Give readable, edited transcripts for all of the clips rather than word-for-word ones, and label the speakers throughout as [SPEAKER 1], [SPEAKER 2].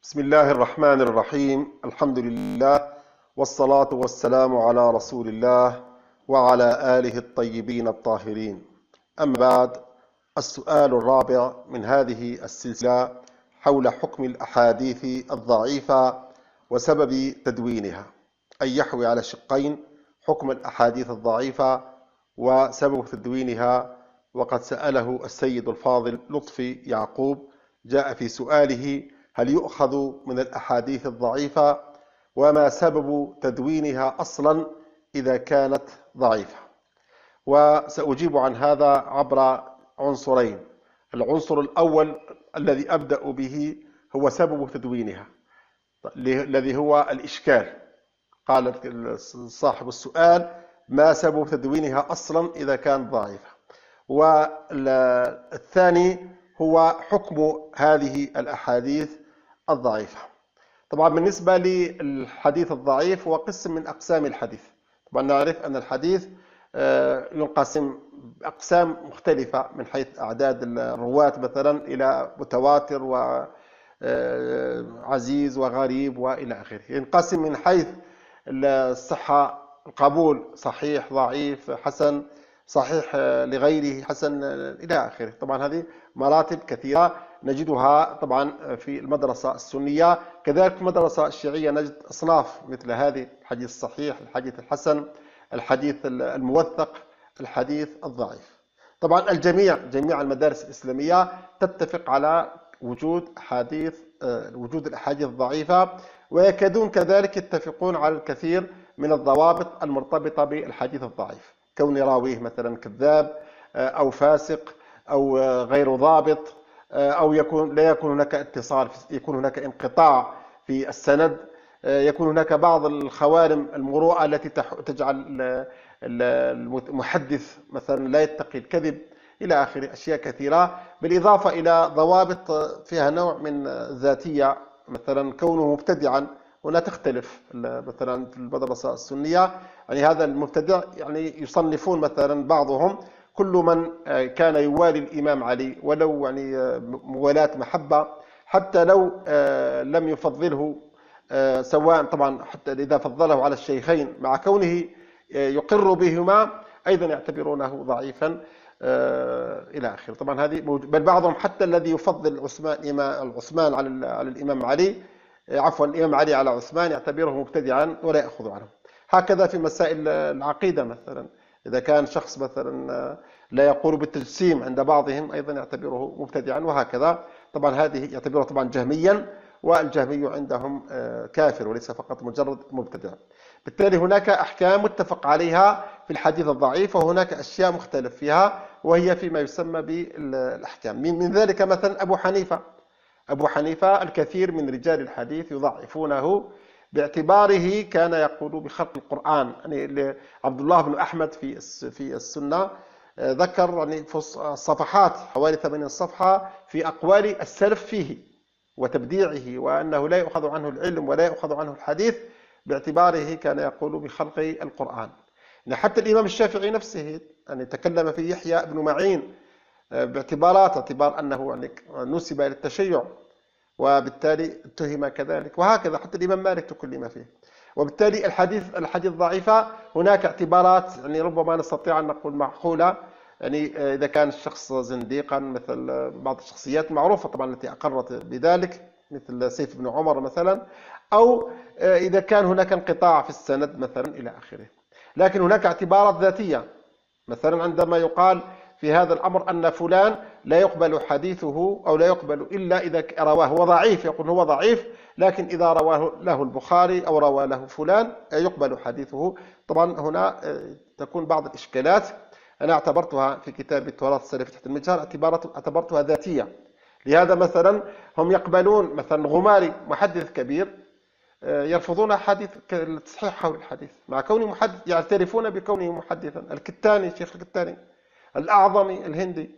[SPEAKER 1] بسم الله الرحمن الرحيم. الحمد لله والصلاة والسلام على رسول الله وعلى آله الطيبين الطاهرين. أما بعد، السؤال الرابع من هذه السلسلة حول حكم الأحاديث الضعيفة وسبب تدوينها، أي يحوي على شقين: حكم الأحاديث الضعيفة وسبب تدوينها. وقد سأله السيد الفاضل لطفي يعقوب، جاء في سؤاله: هل يؤخذ من الأحاديث الضعيفة؟ وما سبب تدوينها أصلا إذا كانت ضعيفة؟ وسأجيب عن هذا عبر عنصرين. العنصر الأول الذي أبدأ به هو سبب تدوينها، الذي هو الإشكال. قال صاحب السؤال: ما سبب تدوينها أصلا إذا كانت ضعيفة؟ والثاني هو حكم هذه الأحاديث الضعيفة. طبعا بالنسبة للحديث الضعيف هو قسم من أقسام الحديث. طبعا نعرف أن الحديث ينقسم أقسام مختلفة من حيث أعداد الرواة، مثلا إلى متواتر وعزيز وغريب وإلى آخره. ينقسم من حيث الصحة، القبول: صحيح، ضعيف، حسن، صحيح لغيره، حسن، إلى آخره. طبعا هذه مراتب كثيرة نجدها طبعا في المدرسة السنية. كذلك في المدرسة الشيعية نجد أصناف مثل هذه: الحديث الصحيح، الحديث الحسن، الحديث الموثق، الحديث الضعيف. طبعا جميع المدارس الإسلامية تتفق على وجود الأحاديث الضعيفة، ويكادون كذلك يتفقون على الكثير من الضوابط المرتبطة بالحديث الضعيف: كون راويه مثلا كذاب أو فاسق أو غير ضابط، أو لا يكون هناك اتصال، يكون هناك انقطاع في السند، يكون هناك بعض الخوارم المروءة التي تجعل المحدث مثلا لا يتقي الكذب، إلى آخره. أشياء كثيرة، بالإضافة إلى ضوابط فيها نوع من الذاتية، مثلا كونه مبتدعا. هنا تختلف مثلا في المدرسة السنية، يعني هذا المبتدع يعني يصنفون مثلا بعضهم كل من كان يوالي الإمام علي ولو يعني موالاة محبة، حتى لو لم يفضله، سواء طبعا حتى إذا فضله على الشيخين مع كونه يقر بهما أيضا يعتبرونه ضعيفا، إلى آخره. طبعا هذه بل بعضهم حتى الذي يفضل عثمان على الإمام علي، عفوا الإمام علي على عثمان، يعتبره مبتدعا ولا يأخذ عنه. هكذا في مسائل العقيدة مثلا، إذا كان شخص مثلا لا يقول بالتجسيم عند بعضهم أيضا يعتبره مبتدعا، وهكذا. طبعا هذه يعتبره طبعا جهميا، والجهمي عندهم كافر وليس فقط مجرد مبتدع. بالتالي هناك أحكام متفق عليها في الحديث الضعيف، وهناك أشياء مختلف فيها، وهي فيما يسمى بالأحكام. من ذلك مثلا أبو حنيفة الكثير من رجال الحديث يضعفونه باعتباره كان يقول بخلق القرآن. يعني عبد الله بن أحمد في السنة ذكر يعني صفحات حوالي 80 صفحة في أقوال السلف فيه وتبديعه، وأنه لا يؤخذ عنه العلم ولا يؤخذ عنه الحديث باعتباره كان يقول بخلق القرآن. يعني حتى الإمام الشافعي نفسه يعني تكلم في يحيى بن معين اعتبار أنه يعني نسب إلى التشيع، وبالتالي اتهم كذلك، وهكذا. حتى الإمام مالك تكلم فيه. وبالتالي الحديث الضعيفة هناك اعتبارات يعني ربما نستطيع أن نقول معقولة، يعني إذا كان الشخص زنديقا، مثل بعض الشخصيات معروفة طبعا التي أقرت بذلك مثل سيف بن عمر مثلا، أو إذا كان هناك انقطاع في السند مثلا، إلى آخره. لكن هناك اعتبارات ذاتية، مثلا عندما يقال في هذا الأمر أن فلان لا يقبل حديثه أو لا يقبل إلا إذا رواه، هو ضعيف، يقول هو ضعيف، لكن إذا رواه له البخاري أو روى له فلان يقبل حديثه. طبعا هنا تكون بعض الإشكالات. أنا اعتبرتها في كتاب التراث السلفي تحت المجهر اعتبرتها ذاتية. لهذا مثلا هم يقبلون مثلا غماري محدث كبير، يرفضون حديث التصحيح حول الحديث مع كونه محدث، يعترفون بكونه محدثا. الكتاني، شيخ الكتاني، الأعظمي الهندي،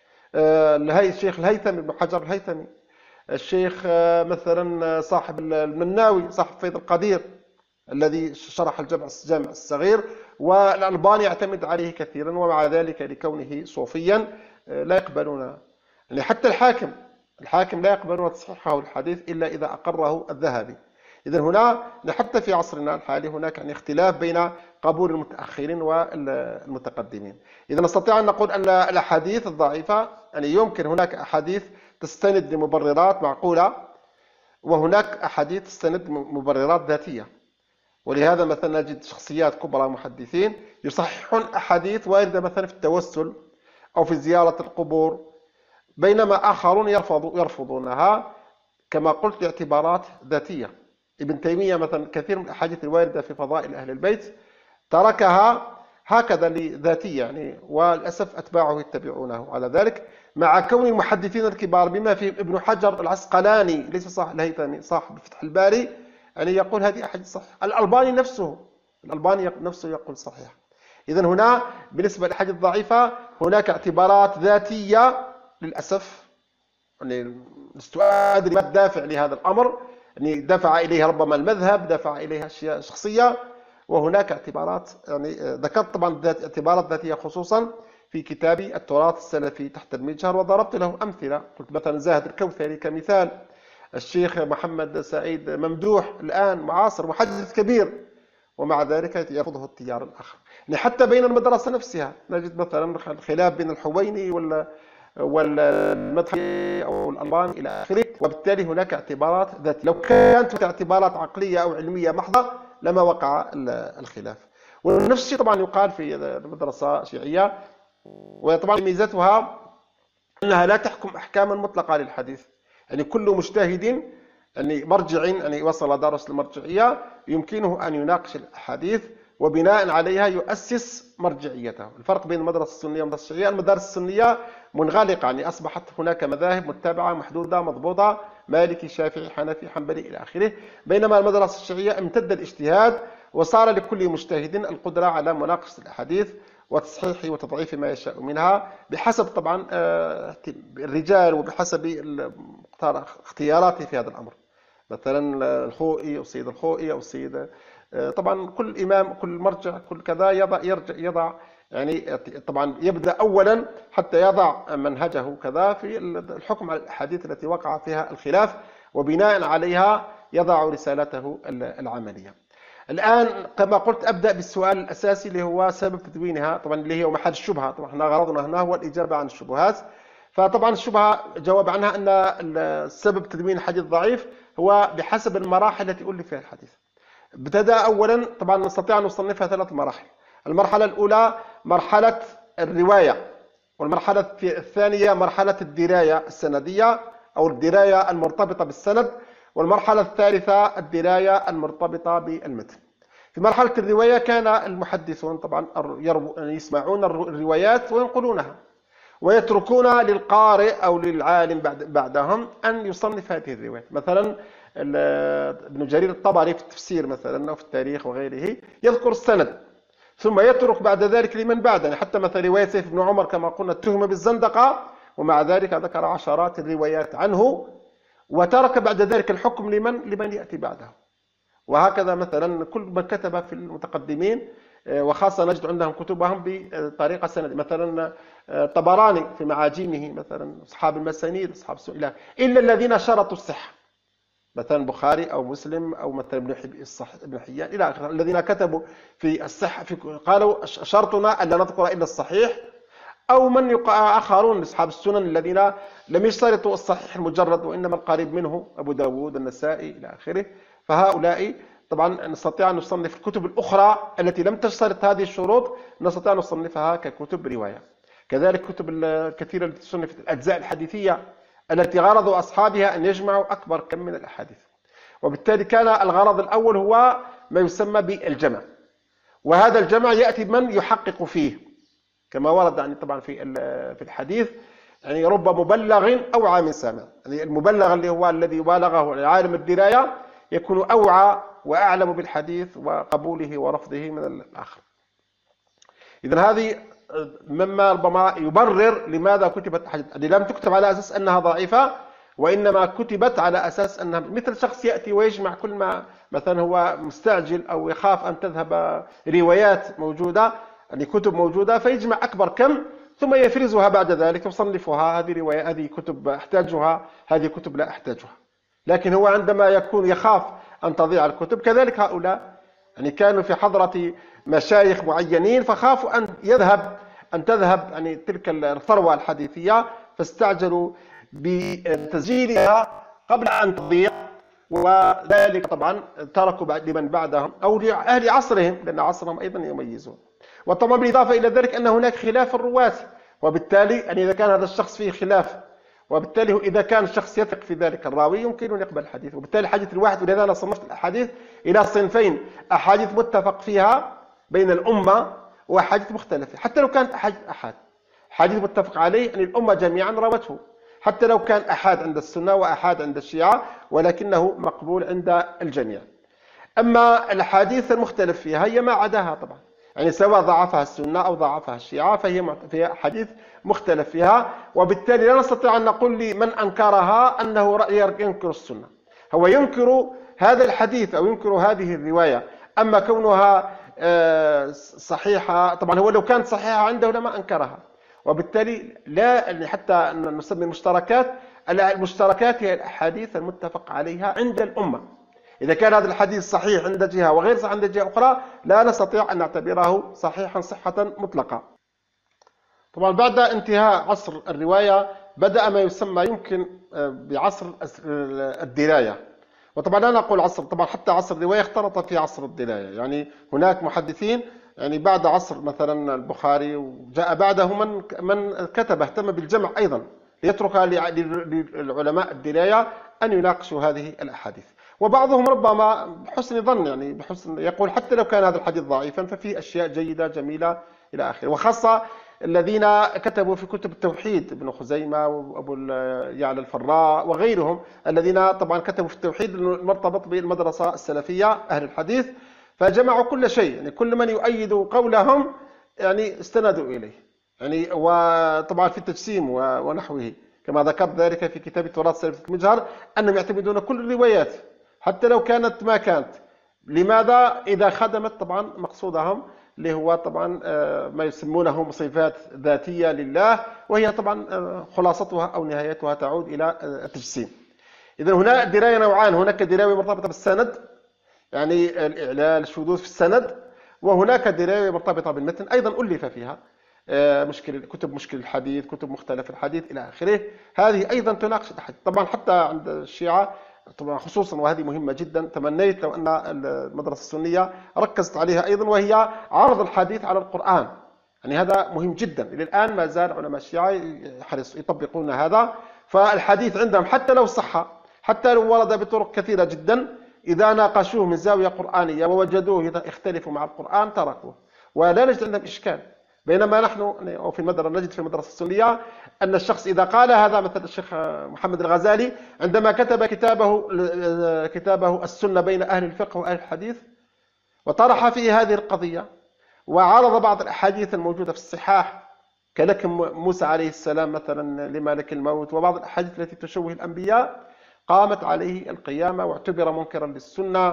[SPEAKER 1] الشيخ الهيثمي بن حجر الهيثمي، الشيخ مثلا صاحب المناوي صاحب فيض القدير الذي شرح الجامع الصغير، والألباني يعتمد عليه كثيرا، ومع ذلك لكونه صوفيا لا يقبلون. يعني حتى الحاكم لا يقبل تصحيحه الحديث إلا إذا أقره الذهبي. إذا هنا حتى في عصرنا الحالي هناك يعني اختلاف بين قبول المتأخرين والمتقدمين. إذا نستطيع أن نقول أن الأحاديث الضعيفة يعني يمكن هناك أحاديث تستند لمبررات معقولة، وهناك أحاديث تستند لمبررات ذاتية. ولهذا مثلا نجد شخصيات كبرى محدثين يصححون أحاديث واردة مثلا في التوسل أو في زيارة القبور، بينما آخرون يرفضونها كما قلت لاعتبارات ذاتية. ابن تيمية مثلا كثير من الأحاديث الواردة في فضائل أهل البيت تركها هكذا لذاتية يعني، وللأسف أتباعه يتبعونه على ذلك، مع كون المحدثين الكبار بما فيهم ابن حجر العسقلاني ليس صاحب الهيثمي صاحب فتح الباري يعني يقول هذه أحاديث صحيحة. الألباني نفسه يقول صحيح. إذا هنا بالنسبة للأحاديث الضعيفة هناك اعتبارات ذاتية للأسف، يعني لست أدري ما الدافع لهذا الأمر، يعني دفع إليها ربما المذهب، دفع إليها أشياء شخصية، وهناك اعتبارات يعني ذكرت طبعا اعتبارات ذاتية خصوصا في كتابي التراث السلفي تحت المجهر، وضربت له أمثلة. قلت مثلا زاهد الكوثري كمثال، الشيخ محمد سعيد ممدوح الآن معاصر محدث كبير، ومع ذلك يرفضه التيار الآخر. يعني حتى بين المدرسة نفسها نجد مثلا الخلاف بين الحويني والمدخلي أو الألباني إلى آخره، وبالتالي هناك اعتبارات ذاتية. لو كانت هناك اعتبارات عقلية أو علمية محضة لما وقع الخلاف. ونفس الشيء طبعا يقال في المدرسة الشيعية، وطبعا ميزتها أنها لا تحكم أحكاما مطلقة للحديث، يعني كل مجتهد يعني مرجع يعني وصل درس المرجعية يمكنه أن يناقش الأحاديث وبناء عليها يؤسس مرجعيته. الفرق بين المدرسة السنية والمدرسة الشيعية، المدارس السنية منغلقة يعني أصبحت هناك مذاهب متبعة محدودة مضبوطة، مالكي شافعي حنفي حنبلي إلى آخره، بينما المدرسة الشيعية امتد الاجتهاد وصار لكل مجتهد القدرة على مناقشة الأحاديث وتصحيح وتضعيف ما يشاء منها بحسب طبعا الرجال وبحسب اختياراته في هذا الأمر. مثلا الخوئي أو السيد الخوئي أو السيد طبعا كل إمام كل مرجع كل كذا يضع يعني طبعا يبدأ أولا حتى يضع منهجه كذا في الحكم على الأحاديث التي وقع فيها الخلاف، وبناء عليها يضع رسالته العملية. الآن كما قلت أبدأ بالسؤال الأساسي اللي هو سبب تدوينها، طبعا اللي هو محل الشبهة. طبعا احنا غرضنا هنا هو الإجابة عن الشبهات. فطبعا الشبهة جواب عنها أن السبب تدوين الحديث ضعيف هو بحسب المراحل التي ألف فيها الحديث. ابتدأ أولا طبعا نستطيع أن نصنفها 3 مراحل. المرحلة الأولى مرحلة الرواية، والمرحلة الثانية مرحلة الدراية السندية أو الدراية المرتبطة بالسند، والمرحلة الثالثة الدراية المرتبطة بالمتن. في مرحلة الرواية كان المحدثون طبعا يسمعون الروايات وينقلونها، ويتركون للقارئ أو للعالم بعدهم أن يصنف هذه الروايات. مثلا ابن جرير الطبري في التفسير مثلا أو في التاريخ وغيره يذكر السند، ثم يترك بعد ذلك لمن بعد، يعني حتى مثلا رواية سيف بن عمر كما قلنا اتهم بالزندقة، ومع ذلك ذكر عشرات الروايات عنه، وترك بعد ذلك الحكم لمن يأتي بعده. وهكذا مثلا كل من كتب في المتقدمين وخاصة نجد عندهم كتبهم بطريقة سند، مثلا طبراني في معاجمه مثلا أصحاب المسانيد أصحاب السئلة، إلا الذين شرطوا الصحة، مثلا بخاري أو مسلم أو مثلا ابن حيان إلى آخره، الذين كتبوا في الصحة قالوا شرطنا ألا نذكر إلا الصحيح، أو من آخرون أصحاب السنن الذين لم يشترطوا الصحيح المجرد وإنما القريب منه أبو داود النسائي إلى آخره. فهؤلاء طبعا نستطيع أن نصنف الكتب الأخرى التي لم تشترط هذه الشروط، نستطيع أن نصنفها ككتب رواية. كذلك كتب الكثيرة التي تصنف الأجزاء الحديثية التي غرض أصحابها أن يجمعوا أكبر كم من الأحاديث، وبالتالي كان الغرض الأول هو ما يسمى بالجمع، وهذا الجمع يأتي من يحقق فيه كما ورد يعني طبعا في الحديث، يعني رب مبلغ أوعى من سامع، يعني المبلغ اللي هو الذي بالغه عالم الدراية يكون أوعى وأعلم بالحديث وقبوله ورفضه من الآخر. إذن هذه مما ربما يبرر لماذا كتبت الحديث، يعني لم تكتب على أساس أنها ضعيفة، وإنما كتبت على أساس أنها مثل شخص يأتي ويجمع كل ما مثلا هو مستعجل أو يخاف أن تذهب روايات موجودة، يعني كتب موجودة، فيجمع أكبر كم ثم يفرزها بعد ذلك ويصنفها، هذه رواية، هذه كتب أحتاجها، هذه كتب لا أحتاجها. لكن هو عندما يكون يخاف أن تضيع الكتب، كذلك هؤلاء يعني كانوا في حضرة مشايخ معينين فخافوا أن تذهب يعني تلك الثروة الحديثية، فاستعجلوا بتسجيلها قبل أن تضيع. وذلك طبعا تركوا لمن بعدهم أو لأهل عصرهم، لأن عصرهم أيضا يميزون. وطبعا بالإضافة إلى ذلك أن هناك خلاف الرواة، وبالتالي يعني إذا كان هذا الشخص فيه خلاف، وبالتالي إذا كان الشخص يثق في ذلك الراوي يمكن أن يقبل الحديث. وبالتالي الحديث الواحد، ولهذا أنا صنفت الأحاديث إلى صنفين: أحاديث متفق فيها بين الأمة، وأحاديث مختلفة. حتى لو كانت حديث متفق عليه أن الأمة جميعا روته، حتى لو كان أحاد عند السنة وأحاد عند الشيعة، ولكنه مقبول عند الجميع. أما الأحاديث المختلف فيها هي ما عداها طبعا، يعني سواء ضعفها السنة أو ضعفها الشيعة فهي حديث مختلف فيها. وبالتالي لا نستطيع أن نقول لمن أنكرها أنه ينكر السنة، هو ينكر هذا الحديث أو ينكر هذه الرواية. أما كونها صحيحة، طبعا هو لو كانت صحيحة عنده لما أنكرها. وبالتالي لا حتى نسمي المشتركات هي الأحاديث المتفق عليها عند الأمة. إذا كان هذا الحديث صحيح عند جهة وغير صحيح عند جهة أخرى لا نستطيع أن نعتبره صحيحا صحة مطلقة. طبعا بعد انتهاء عصر الرواية بدأ ما يسمى يمكن بعصر الدراية. وطبعا لا نقول عصر، طبعا حتى عصر الرواية اختلط في عصر الدراية. يعني هناك محدثين يعني بعد عصر مثلا البخاري وجاء بعده من كتب اهتم بالجمع أيضا، ليترك للعلماء الدراية أن يناقشوا هذه الأحاديث. وبعضهم ربما بحسن ظن، يعني بحسن يقول حتى لو كان هذا الحديث ضعيفا ففيه أشياء جيدة جميلة إلى آخره. وخاصة الذين كتبوا في كتب التوحيد، ابن خزيمة وأبو يعلى الفراء وغيرهم، الذين طبعا كتبوا في التوحيد المرتبط بالمدرسة السلفية أهل الحديث، فجمعوا كل شيء، يعني كل من يؤيد قولهم يعني استندوا إليه. يعني وطبعا في التجسيم ونحوه كما ذكرت ذلك في كتاب تراث سلفية المجهر أنهم يعتمدون كل الروايات حتى لو كانت ما كانت. لماذا؟ إذا خدمت طبعا مقصودهم اللي هو طبعا ما يسمونه صفات ذاتية لله، وهي طبعا خلاصتها أو نهايتها تعود إلى التجسيم. إذا هنا دراية نوعان: هناك دراية مرتبطة بالسند، يعني الإعلال الشذوذ في السند، وهناك دراية مرتبطة بالمتن أيضا ألف فيها كتب مشكل الحديث، كتب مختلف الحديث إلى آخره. هذه أيضا تناقش الحديث. طبعا حتى عند الشيعة طبعا خصوصا، وهذه مهمة جدا، تمنيت لو أن المدرسة السنية ركزت عليها أيضا، وهي عرض الحديث على القرآن. يعني هذا مهم جدا، إلى الآن ما زال علماء الشيعة يطبقون هذا. فالحديث عندهم حتى لو صح، حتى لو ورد بطرق كثيرة جدا، إذا ناقشوه من زاوية قرآنية ووجدوه يختلف مع القرآن تركوه، ولا نجد عندهم إشكال. بينما نحن أو في المدرسة نجد في المدرسة السنية أن الشخص إذا قال هذا، مثل الشيخ محمد الغزالي عندما كتب كتابه السنة بين أهل الفقه وأهل الحديث، وطرح فيه هذه القضية وعرض بعض الأحاديث الموجودة في الصحاح كلكم موسى عليه السلام مثلا لملك الموت، وبعض الأحاديث التي تشوه الأنبياء، قامت عليه القيامة واعتبر منكرا للسنة،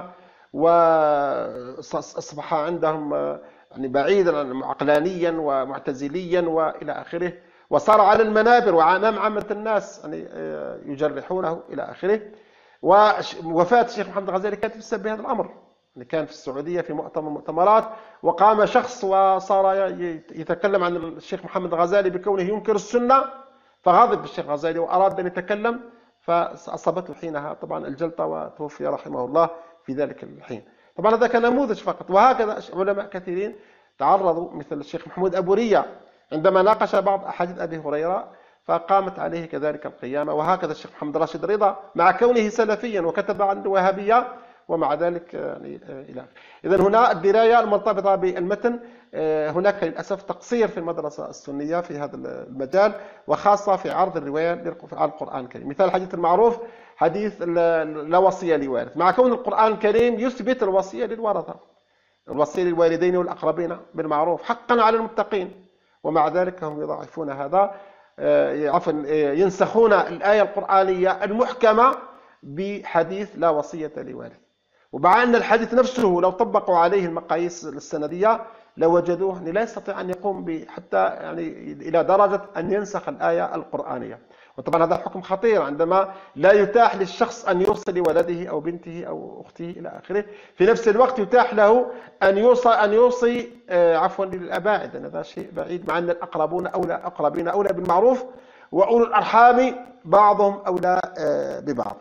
[SPEAKER 1] وأصبح عندهم يعني بعيدا عقلانيا ومعتزليا وإلى آخره، وصار على المنابر وأمام عامة الناس يعني يجرحونه إلى آخره. ووفاة الشيخ محمد الغزالي كانت بسبب هذا الأمر، اللي كان في السعودية في مؤتمر مؤتمرات، وقام شخص وصار يتكلم عن الشيخ محمد الغزالي بكونه ينكر السنة، فغضب الشيخ الغزالي وأراد أن يتكلم، فأصابته حينها طبعا الجلطة وتوفي رحمه الله في ذلك الحين. طبعا هذا كان نموذج فقط، وهكذا علماء كثيرين تعرضوا، مثل الشيخ محمود أبو ريا عندما ناقش بعض أحاديث أبي هريرة فقامت عليه كذلك القيامة. وهكذا الشيخ محمد راشد رضا مع كونه سلفيا وكتب عن الوهابية ومع ذلك يعني إلى آخره. إذن هنا الدراية المرتبطة بالمتن، هناك للأسف تقصير في المدرسة السنية في هذا المجال، وخاصة في عرض الرواية على القرآن الكريم. مثال الحديث المعروف حديث لا وصية لوارث، مع كون القرآن الكريم يثبت الوصية للورثة، الوصية للوالدين والأقربين بالمعروف حقا على المتقين، ومع ذلك هم يضاعفون هذا، عفوا ينسخون الآية القرآنية المحكمة بحديث لا وصية لوارث. ومع أن الحديث نفسه لو طبقوا عليه المقاييس السندية لوجدوه يعني لا يستطيع أن يقوم حتى يعني إلى درجة أن ينسخ الآية القرآنية. وطبعا هذا حكم خطير عندما لا يتاح للشخص أن يوصي لولده أو بنته أو أخته إلى آخره، في نفس الوقت يتاح له أن يوصي عفوا للآباء، إذن هذا شيء بعيد، مع أن الأقربون أقربين أولى بالمعروف، وأولو الأرحام بعضهم أولى ببعض.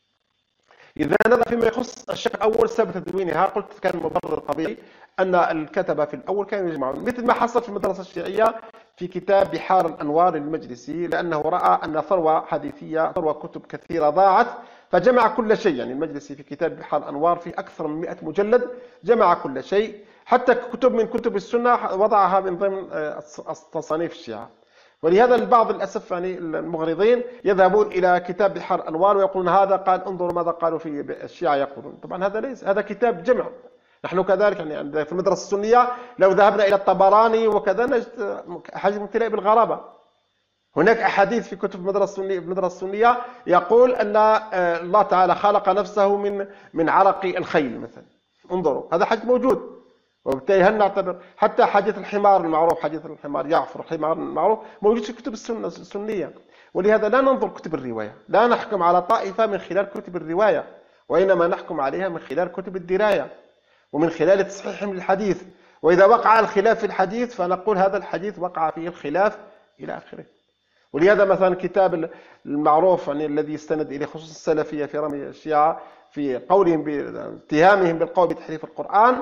[SPEAKER 1] إذا نظر فيما يخص الشق الأول سبب تدوينها، قلت كان مبرر طبيعي أن الكتبة في الأول كانوا يجمعون، مثل ما حصل في المدرسة الشيعية في كتاب بحار الأنوار المجلسي، لأنه رأى أن ثروة حديثية، ثروة كتب كثيرة ضاعت، فجمع كل شيء. يعني المجلسي في كتاب بحار الأنوار في أكثر من 100 مجلد، جمع كل شيء، حتى كتب من كتب السنة وضعها من ضمن تصانيف الشيعة. ولهذا البعض للأسف يعني المغرضين يذهبون إلى كتاب بحار الأنوار ويقولون هذا قال انظروا ماذا قالوا في الشيعة يقولون. طبعا هذا ليس، هذا كتاب جمع. نحن كذلك يعني في المدرسة السنية لو ذهبنا إلى الطبراني وكذا نجد أحاديث ممتلئة بالغرابة. هناك أحاديث في كتب المدرسة السنية يقول أن الله تعالى خلق نفسه من عرق الخيل مثلا، انظروا هذا حديث موجود. وبالتالي هل نعتبر حتى حديث الحمار المعروف، حديث الحمار يعفر، الحمار المعروف موجود في كتب السنية. ولهذا لا ننظر كتب الرواية، لا نحكم على طائفة من خلال كتب الرواية، وإنما نحكم عليها من خلال كتب الدراية ومن خلال تصحيحهم للحديث. وإذا وقع الخلاف في الحديث فنقول هذا الحديث وقع فيه الخلاف إلى آخره. ولهذا مثلا كتاب المعروف يعني الذي يستند إليه خصوصا السلفية في رمي الشيعة في قولهم باتهامهم بالقول بتحريف القرآن،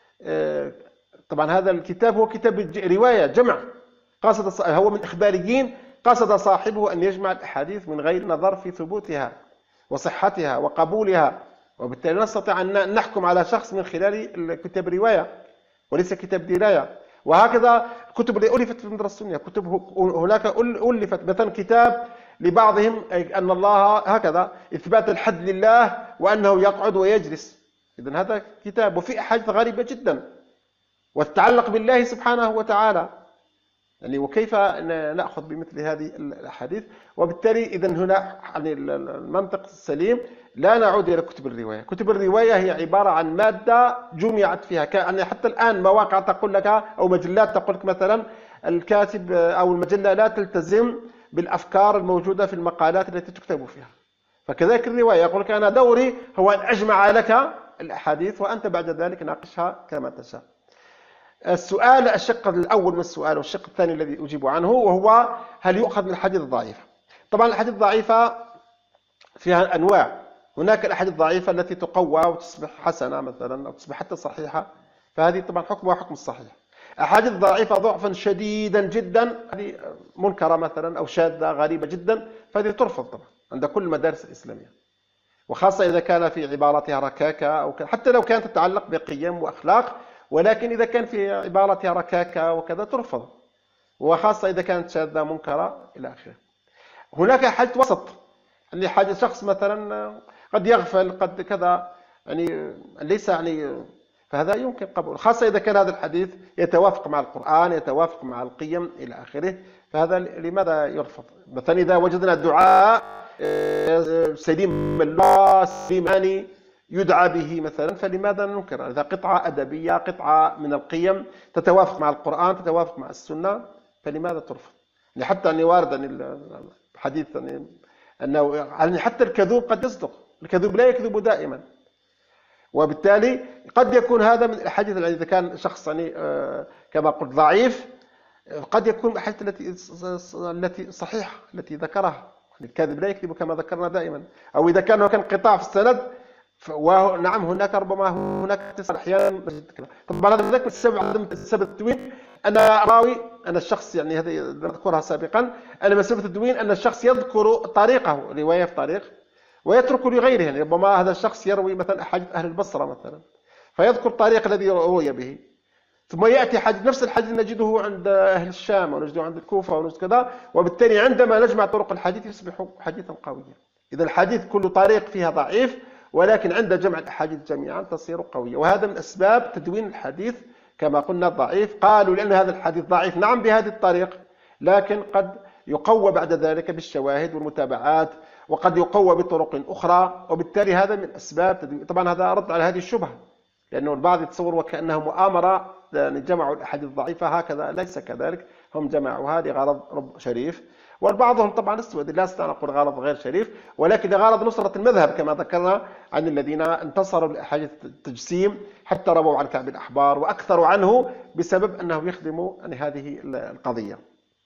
[SPEAKER 1] طبعا هذا الكتاب هو كتاب رواية جمع، قصد هو من إخباريين، قصد صاحبه أن يجمع الأحاديث من غير نظر في ثبوتها وصحتها وقبولها. وبالتالي نستطيع أن نحكم على شخص من خلال كتاب رواية وليس كتاب دراية. وهكذا الكتب اللي ألفت في المدرسة السنية، كتب هناك ألفت مثلا كتاب لبعضهم أن الله هكذا إثبات الحد لله وأنه يقعد ويجلس، إذن هذا كتاب وفي أحاديث غريبة جدا وتتعلق بالله سبحانه وتعالى، يعني وكيف نأخذ بمثل هذه الأحاديث؟ وبالتالي إذن هنا يعني المنطق السليم لا نعود إلى كتب الرواية. كتب الرواية هي عبارة عن مادة جمعت فيها، يعني حتى الآن مواقع تقول لك أو مجلات تقول لك مثلا الكاتب أو المجلة لا تلتزم بالأفكار الموجودة في المقالات التي تكتب فيها. فكذلك الرواية يقول لك أنا دوري هو أن أجمع لك الأحاديث وأنت بعد ذلك ناقشها كما تشاء. السؤال الشق الأول من السؤال والشق الثاني الذي أجيب عنه وهو هل يؤخذ من الحديث الضعيفة؟ طبعا الأحاديث الضعيفة فيها أنواع، هناك الأحاديث الضعيفة التي تقوى وتصبح حسنة مثلا أو تصبح حتى صحيحة، فهذه طبعا حكمها حكم الصحيح. أحاديث ضعيفة ضعفا شديدا جدا هذه منكرة مثلا أو شاذة غريبة جدا، فهذه ترفض طبعا عند كل المدارس الإسلامية، وخاصة إذا كان في عباراتها ركاكة أو حتى لو كانت تتعلق بقيم وأخلاق، ولكن إذا كان في عبارتها ركاكة وكذا ترفض، وخاصة إذا كانت شاذة منكرة إلى آخره. هناك حالة وسط، يعني حاجة شخص مثلا قد يغفل قد كذا، يعني ليس يعني فهذا يمكن قبول، خاصة إذا كان هذا الحديث يتوافق مع القرآن يتوافق مع القيم إلى آخره، فهذا لماذا يرفض؟ مثلا إذا وجدنا الدعاء سليم الله سليماني يدعى به مثلا فلماذا ننكر؟ إذا قطعة أدبية قطعة من القيم تتوافق مع القرآن تتوافق مع السنة فلماذا ترفض؟ يعني حتى أن وارد الحديث أنه يعني حتى الكذوب قد يصدق، الكذوب لا يكذب دائما، وبالتالي قد يكون هذا من الأحاديث إذا كان شخص يعني كما قلت ضعيف قد يكون الأحاديث التي صحيحة التي ذكرها، الكاذب لا يكذب كما ذكرنا دائما، أو إذا كان قطاع في السند ونعم هناك ربما هناك اتصال أحيانا. طبعا هذا ذاك سبب التدوين أن راوي أن الشخص يعني هذه نذكرها سابقا أن مسبب التدوين أن الشخص يذكر طريقه رواية في طريق ويترك لغيره، يعني ربما هذا الشخص يروي مثلا أحاديث أهل البصرة مثلا فيذكر الطريق الذي روي به، ثم يأتي حديث نفس الحديث نجده عند أهل الشام ونجده عند الكوفة ونجد كذا، وبالتالي عندما نجمع طرق الحديث يصبح حديثا قويا. إذا الحديث كل طريق فيها ضعيف، ولكن عند جمع الأحاديث جميعا تصير قوية، وهذا من أسباب تدوين الحديث كما قلنا ضعيف. قالوا لأن هذا الحديث ضعيف نعم بهذه الطريق، لكن قد يقوى بعد ذلك بالشواهد والمتابعات وقد يقوى بطرق أخرى، وبالتالي هذا من أسباب تدوين. طبعا هذا رد على هذه الشبهة، لأنه البعض يتصور وكأنها مؤامرة يعني جمعوا الأحاديث الضعيفة، هكذا ليس كذلك، هم جمعوها لغرض شريف، وبعضهم طبعا اسود، لا استطيع أن أقول غرض غير شريف، ولكن لغرض نصرة المذهب كما ذكرنا عن الذين انتصروا لأحاديث التجسيم حتى رووا عن كعب الأحبار وأكثروا عنه بسبب أنه يخدم يعني هذه القضية.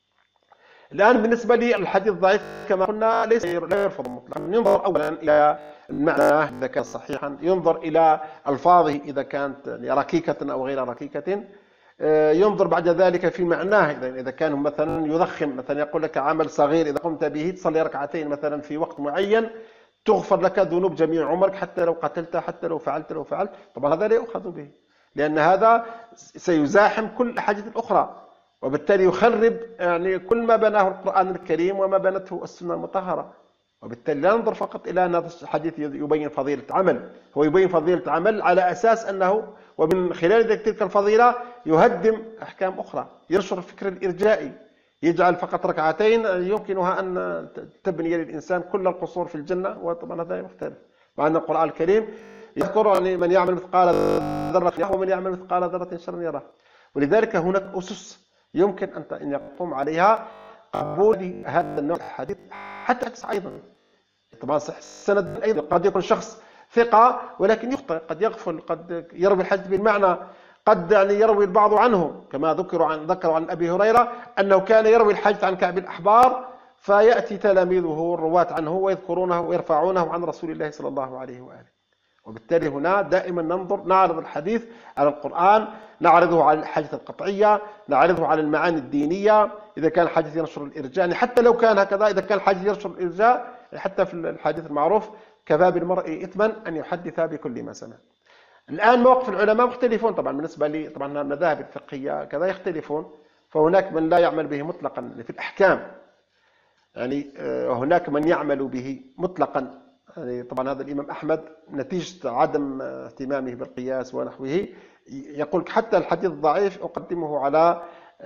[SPEAKER 1] الآن بالنسبة للحديث الضعيف كما قلنا لا يرفض مطلقا، ينظر أولا إلى المعنى إذا كان صحيحا، ينظر إلى ألفاظه إذا كانت ركيكة أو غير ركيكة، ينظر بعد ذلك في معناه إذا كان مثلا يضخم، مثلا يقول لك عمل صغير إذا قمت به تصلي ركعتين مثلا في وقت معين تغفر لك ذنوب جميع عمرك، حتى لو قتلت، حتى لو فعلت، طبعا هذا لا يؤخذ به، لأن هذا سيزاحم كل الأحاديث الأخرى، وبالتالي يخرب يعني كل ما بناه القرآن الكريم وما بنته السنة المطهرة. وبالتالي لا ننظر فقط إلى أن هذا الحديث يبين فضيلة عمل، هو يبين فضيلة عمل على أساس أنه ومن خلال تلك الفضيلة يهدم أحكام أخرى، ينشر الفكر الإرجائي، يجعل فقط ركعتين يمكنها أن تبني للإنسان كل القصور في الجنة، وطبعا هذا مختلف، مع أن القرآن الكريم يذكر يعني من يعمل مثقال ذرة يره ومن يعمل مثقال ذرة شرا يره. ولذلك هناك أسس يمكن أن يقوم عليها قبول هذا النوع من الحديث، حتى العكس أيضا. طبعا صح السند أيضا، قد يكون شخص ثقة ولكن يخطئ، قد يغفل، قد يروي الحديث بالمعنى، قد يعني يروي البعض عنه، كما ذكروا عن أبي هريرة أنه كان يروي الحديث عن كعب الأحبار فيأتي تلاميذه الرواة عنه ويذكرونه ويرفعونه عن رسول الله صلى الله عليه وآله. وبالتالي هنا دائما نعرض الحديث على القرآن، نعرضه على الحديث القطعية، نعرضه على المعاني الدينية، إذا كان الحديث ينشر الإرجاء، يعني حتى لو كان هكذا، إذا كان الحديث ينشر الإرجاء، حتى في الحديث المعروف كفى بالمرء إثما أن يحدث بكل ما سمع. الآن موقف العلماء مختلفون طبعا بالنسبة لي، طبعا المذاهب الفقهية كذا يختلفون، فهناك من لا يعمل به مطلقا في الأحكام، يعني هناك من يعمل به مطلقا، يعني طبعا هذا الإمام أحمد نتيجة عدم اهتمامه بالقياس ونحوه يقول حتى الحديث الضعيف أقدمه على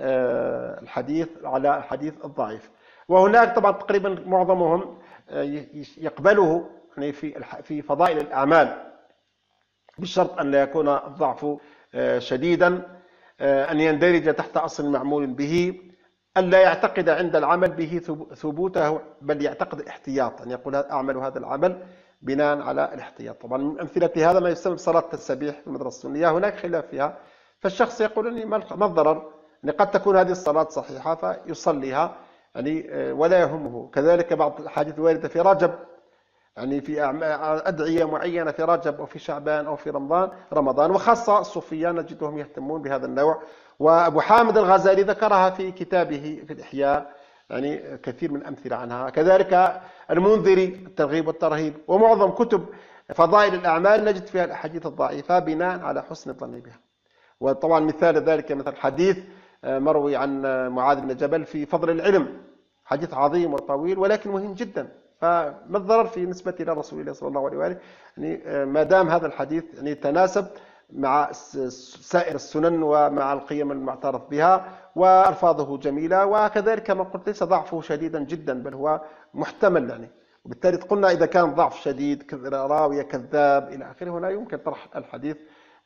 [SPEAKER 1] الحديث الضعيف. وهناك طبعا تقريبا معظمهم يقبله يعني في فضائل الأعمال، بشرط أن لا يكون الضعف شديدا، أن يندرج تحت أصل معمول به، أن لا يعتقد عند العمل به ثبوته، بل يعتقد الاحتياط، أن يقول أعمل هذا العمل بناء على الاحتياط. طبعا من أمثلة هذا ما يسمى صلاة التسبيح في المدرسة السنية، هناك خلاف فيها، فالشخص يقول أني ما الضرر، يعني قد تكون هذه الصلاة صحيحة فيصليها يعني ولا يهمه. كذلك بعض الأحاديث الواردة في رجب، يعني في أدعية معينة في رجب أو في شعبان أو في رمضان، وخاصة الصوفية نجدهم يهتمون بهذا النوع، وأبو حامد الغزالي ذكرها في كتابه في الإحياء، يعني كثير من أمثلة عنها. كذلك المنذري الترغيب والترهيب، ومعظم كتب فضائل الأعمال نجد فيها الأحاديث الضعيفة بناء على حسن الظن بها. وطبعا مثال ذلك مثل حديث مروي عن معاذ بن جبل في فضل العلم، حديث عظيم وطويل ولكن مهم جدا، فما الضرر في نسبة إلى رسول الله صلى الله عليه وآله، يعني ما دام هذا الحديث يعني يتناسب مع سائر السنن ومع القيم المعترف بها وألفاظه جميلة، وكذلك كما قلت ليس ضعفه شديدا جدا بل هو محتمل يعني. وبالتالي قلنا إذا كان ضعف شديد راوية كذاب إلى آخره هنا يمكن طرح الحديث،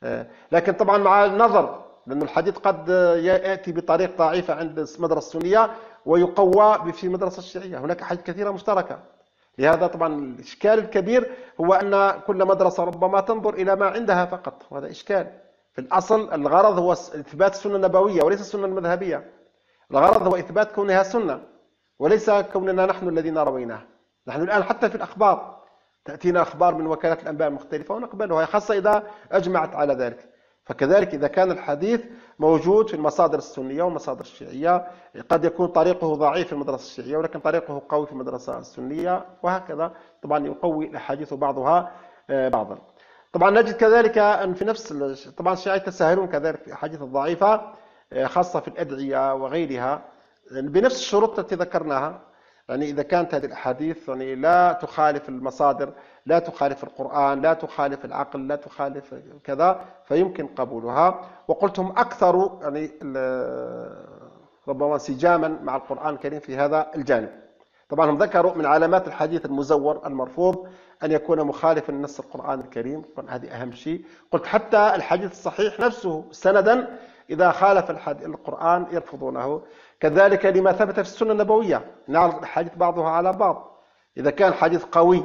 [SPEAKER 1] لكن طبعا مع النظر، لأن الحديث قد يأتي بطريقة ضعيفة عند المدرسة السنية ويقوى في المدرسة الشيعية، هناك أحاديث كثيرة مشتركة. لهذا طبعا الإشكال الكبير هو أن كل مدرسة ربما تنظر إلى ما عندها فقط، وهذا إشكال. في الأصل الغرض هو إثبات السنة النبوية وليس السنة المذهبية، الغرض هو إثبات كونها سنة وليس كوننا نحن الذين رويناها. نحن الآن حتى في الأخبار تأتينا أخبار من وكالات الأنباء المختلفة ونقبلها، خاصة إذا أجمعت على ذلك. فكذلك إذا كان الحديث موجود في المصادر السنية والمصادر الشيعية، قد يكون طريقه ضعيف في المدرسة الشيعية ولكن طريقه قوي في المدرسة السنية، وهكذا طبعا يقوي الأحاديث بعضها بعضا. طبعا نجد كذلك أن في نفس طبعا الشيعة يتساهلون كذلك في الأحاديث الضعيفة خاصة في الأدعية وغيرها بنفس الشروط التي ذكرناها، يعني إذا كانت هذه الأحاديث يعني لا تخالف المصادر، لا تخالف القرآن، لا تخالف العقل، لا تخالف كذا، فيمكن قبولها. وقلتهم أكثر يعني ربما انسجاما مع القرآن الكريم في هذا الجانب. طبعا هم ذكروا من علامات الحديث المزور المرفوض أن يكون مخالفا لنص القرآن الكريم، هذه أهم شيء. قلت حتى الحديث الصحيح نفسه سندا إذا خالف القرآن يرفضونه. كذلك لما ثبت في السنة النبوية، نعرض الحديث بعضها على بعض. إذا كان حديث قوي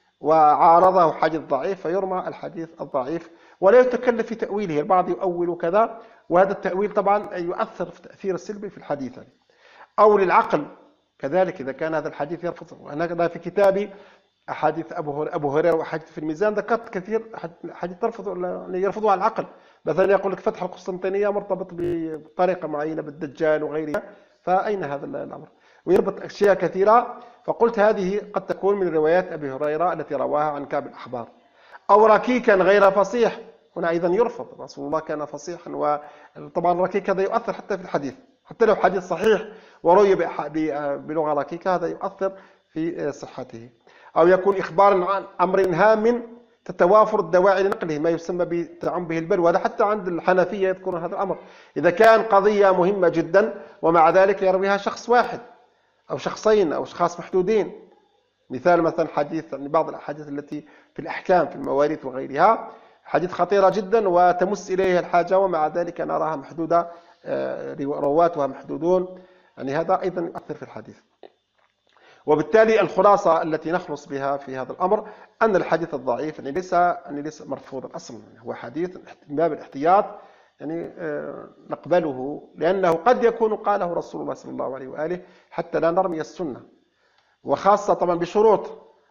[SPEAKER 1] وعارضه حديث ضعيف فيرمى الحديث الضعيف ولا يتكلف في تأويله. البعض يؤول كذا، وهذا التأويل طبعا يؤثر في تأثير السلبي في الحديث. أو للعقل كذلك، إذا كان هذا الحديث يرفضه. أنا في كتابي أحاديث أبو هريرة وأحاديث في الميزان ذكرت كثير حديث يرفضها العقل. مثلا يقول لك فتح القسطنطينية مرتبط بطريقة معينة بالدجال وغيرها، فأين هذا الأمر؟ ويربط أشياء كثيرة. فقلت هذه قد تكون من روايات أبي هريرة التي رواها عن كعب الأحبار. أو ركيكا غير فصيح، هنا أيضا يرفض. رسول الله كان فصيحا، وطبعا الركيك هذا يؤثر حتى في الحديث، حتى لو حديث صحيح وروي بلغة ركيكة هذا يؤثر في صحته. أو يكون إخبارا عن أمر هام تتوافر الدواعي لنقله، ما يسمى بتعم به البلوى. هذا حتى عند الحنفية يذكرون هذا الأمر. إذا كان قضية مهمة جدا ومع ذلك يرويها شخص واحد أو شخصين أو أشخاص محدودين. مثلا حديث، يعني بعض الأحاديث التي في الأحكام في المواريث وغيرها، حديث خطيرة جدا وتمس إليها الحاجة ومع ذلك نراها محدودة، رواتها محدودون، يعني هذا أيضا يؤثر في الحديث. وبالتالي الخلاصة التي نخلص بها في هذا الأمر أن الحديث الضعيف ليس مرفوضا أصلا، هو حديث من باب الاحتياط، يعني نقبله، لأنه قد يكون قاله رسول الله صلى الله عليه وآله حتى لا نرمي السنة، وخاصة طبعا بشروط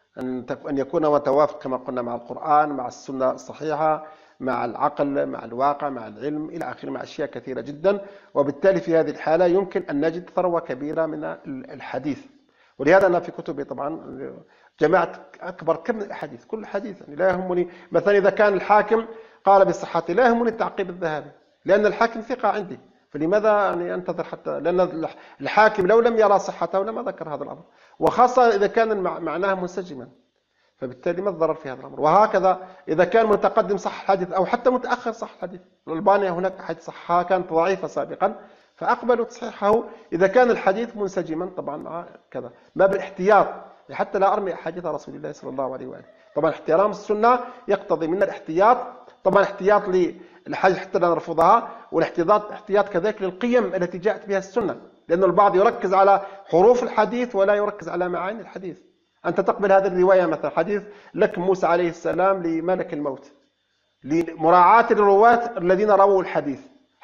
[SPEAKER 1] أن يكون متوافق كما قلنا مع القرآن، مع السنة الصحيحة، مع العقل، مع الواقع، مع العلم إلى آخره، مع أشياء كثيرة جدا. وبالتالي في هذه الحالة يمكن أن نجد ثروة كبيرة من الحديث. ولهذا أنا في كتبي طبعا جمعت أكبر كم من الأحاديث، كل حديث يعني لا يهمني. مثلا إذا كان الحاكم قال بصحته لا يهمني التعقيب الذهبي، لأن الحاكم ثقة عندي، فلماذا يعني أنتظر حتى، لأن الحاكم لو لم يرى صحته لما ذكر هذا الأمر، وخاصة إذا كان معناه منسجما، فبالتالي ما الضرر في هذا الأمر. وهكذا إذا كان متقدم صح الحديث أو حتى متأخر صح الحديث. الألباني هناك أحاديث صحها كانت ضعيفة سابقا فأقبلوا تصحيحه إذا كان الحديث منسجما، طبعا كذا ما بالاحتياط حتى لا أرمي أحاديث رسول الله صلى الله عليه وآله. طبعا احترام السنة يقتضي منا الاحتياط، طبعا احتياط للحديث حتى لا نرفضها، والاحتياط كذلك للقيم التي جاءت بها السنة، لأن البعض يركز على حروف الحديث ولا يركز على معاني الحديث. أنت تقبل هذه الرواية مثلا حديث لك موسى عليه السلام لملك الموت، لمراعاة الرواة الذين رووا الحديث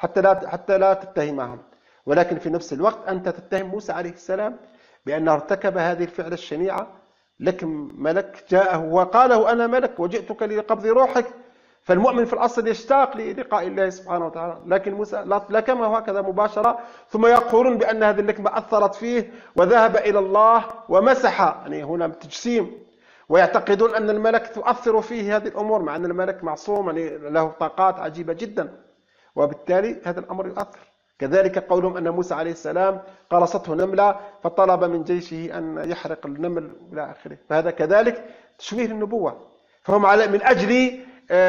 [SPEAKER 1] حتى لا تتهمهم، ولكن في نفس الوقت أنت تتهم موسى عليه السلام بأنه ارتكب هذه الفعلة الشنيعة. لك ملك جاءه وقاله أنا ملك وجئتك لقبض روحك، فالمؤمن في الأصل يشتاق للقاء الله سبحانه وتعالى، لكن موسى لكمه هكذا مباشرة، ثم يقولون بأن هذه اللكمة أثرت فيه وذهب إلى الله ومسح، يعني هنا تجسيم، ويعتقدون أن الملك تؤثر فيه هذه الأمور، مع أن الملك معصوم يعني له طاقات عجيبة جدا، وبالتالي هذا الأمر يؤثر. كذلك قولهم أن موسى عليه السلام قرصته نملة فطلب من جيشه أن يحرق النمل إلى آخره، فهذا كذلك تشويه للنبوة. فهم من أجل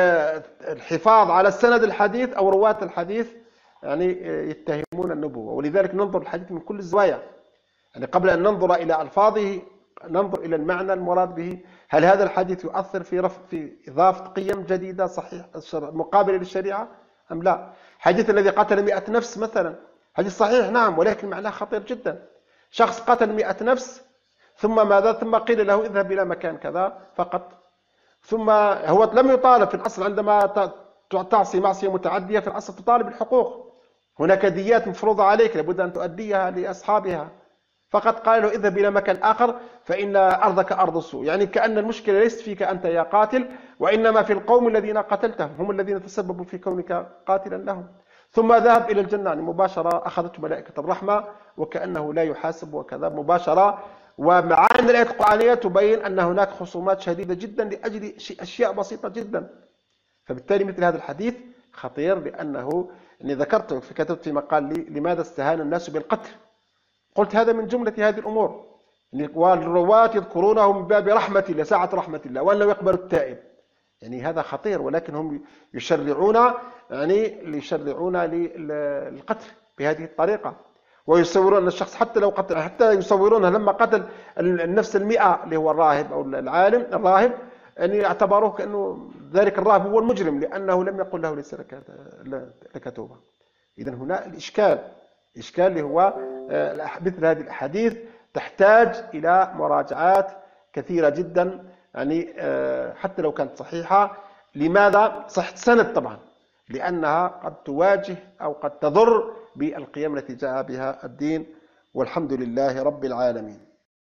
[SPEAKER 1] الحفاظ على السند الحديث أو رواة الحديث يعني يتهمون النبوة. ولذلك ننظر الحديث من كل الزوايا، يعني قبل أن ننظر إلى ألفاظه ننظر إلى المعنى المراد به. هل هذا الحديث يؤثر في إضافة قيم جديدة صحيح مقابلة للشريعة أم لا؟ حديث الذي قتل 100 نفس مثلا حديث صحيح نعم، ولكن معناه خطير جدا. شخص قتل 100 نفس ثم ماذا؟ ثم قيل له اذهب إلى مكان كذا فقط، ثم هو لم يطالب في الأصل. عندما تعصي معصية متعدية في الأصل تطالب بالحقوق، هناك ديات مفروضة عليك لابد أن تؤديها لأصحابها، فقط قال له اذهب إلى مكان آخر فإن أرضك أرض سوء، يعني كأن المشكلة ليست فيك أنت يا قاتل، وإنما في القوم الذين قتلتهم، هم الذين تسببوا في كونك قاتلا لهم. ثم ذهب إلى الجنة، يعني مباشرة أخذته ملائكة الرحمة وكأنه لا يحاسب وكذا مباشرة. ومعاني الآية القرآنية تبين أن هناك خصومات شديدة جدا لأجل أشياء بسيطة جدا. فبالتالي مثل هذا الحديث خطير، لأنه يعني ذكرت كتبت في مقال لي لماذا استهان الناس بالقتل، قلت هذا من جملة هذه الأمور، والرواة يذكرونه من باب رحمة الله، ساعة رحمة الله، وأنه يقبل التائب، يعني هذا خطير. ولكن هم يشرعون للقتل بهذه الطريقة، ويصورون أن الشخص حتى لو قتل، حتى يصورونه لما قتل النفس 100 اللي هو الراهب أو العالم الراهب، أن يعتبروه كأنه ذلك الراهب هو المجرم، لأنه لم يقل له ليس لك توبة. إذا هنا الإشكال اللي هو مثل هذه الأحاديث تحتاج إلى مراجعات كثيرة جدا، يعني حتى لو كانت صحيحة. لماذا؟ صحة سند طبعا، لأنها قد تواجه أو قد تضر بالقيم التي جاء بها الدين. والحمد لله رب العالمين.